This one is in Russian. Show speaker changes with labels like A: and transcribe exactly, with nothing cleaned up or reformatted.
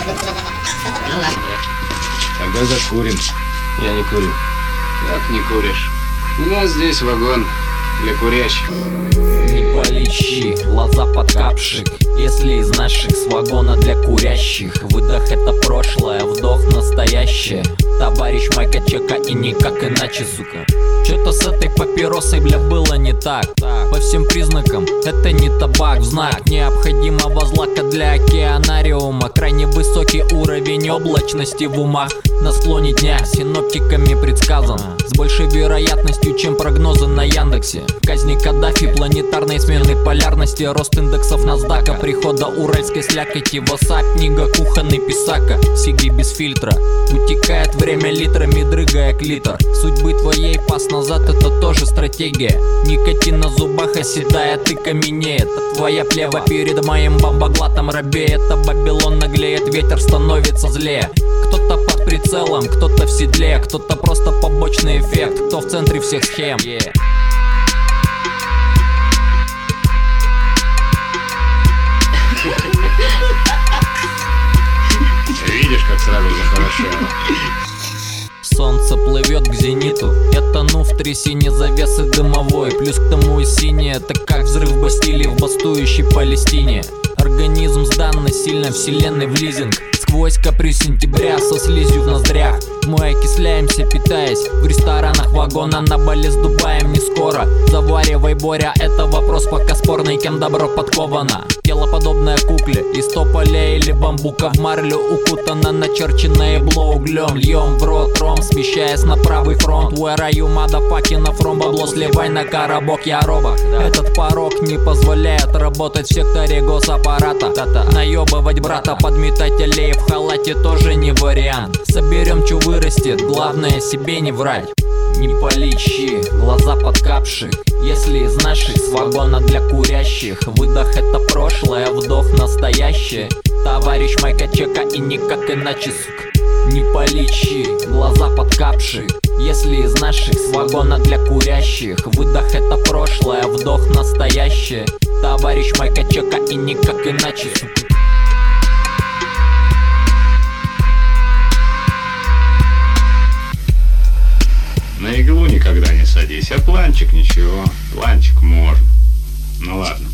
A: Ну ладно.
B: Тогда закурим.
C: Я не курю.
B: Как не куришь? У нас здесь вагон для курящих.
D: Не полечи, глаза подкапших. Если из наших с вагона для курящих. Выдох это прошлое, вдох настоящее. Товарищ Майка Чека и никак иначе, сука. Что-то с этой папиросой, бля, было не так. По всем признакам это не табак. В знак необходимого злака для океанариума. Крайне высокий уровень облачности в умах. На склоне дня синоптиками предсказан с большей вероятностью, чем прогнозы на Яндексе. Казни Каддафи, планетарной смены полярности. Рост индексов NASDAQ, прихода уральской слякоти. WhatsApp, книга, кухонный писака. Сиги без фильтра. Утекает время литрами, дрыгая клитор. Судьбы твоей пас назад, это тоже стратегия. Никотин на зубах оседает и каменеет. А твоя плева перед моим бомбоглотом робеет. А Бабилон наглеет, ветер становится злее. Кто-то под прицелом, кто-то в седле. Кто-то просто побочный эффект, кто в центре всех схем. Yeah.
B: Видишь, как сразу захорошело.
D: Солнце плывет к зениту. Я тону в трясине завесы дымовой. Плюс к тому и синее, это как взрыв Бастилии в бастующей Палестине. Организм сдан насильно вселенной в лизинг. Сквозь каприз сентября со слизью в ноздрях. Мы окисляемся, питаясь в ресторанах вагона. На Бали с Дубаем не скоро. Заваривай, Боря, это вопрос пока спорный. Кем добро подковано? Тело подобное кукле. Из тополя или бамбука в марлю укутано, начерченное ебло углем. Льем в рот ром, смещаясь на правый фронт. Where are you, motherfucking, на фром бабло сливай на коробок, я робот. Этот порог не позволяет работать в секторе госаппарата. Наебывать брата, подметать аллеи в халате тоже не вариант. Соберем, чё вырастет, главное себе не врать. Не полечи, глаза подкапших. Если из наших с вагона для курящих. Выдох это прошлое, вдох настоящее. Товарищ Майка Чека и никак иначе, сука. Не полечи, глаза подкапших. Если из наших с вагона для курящих. Выдох это прошлое, вдох настоящее. Товарищ Майка Чека и никак иначе, сука.
B: На иглу никогда не садись, а планчик ничего, планчик можно. Ну ладно.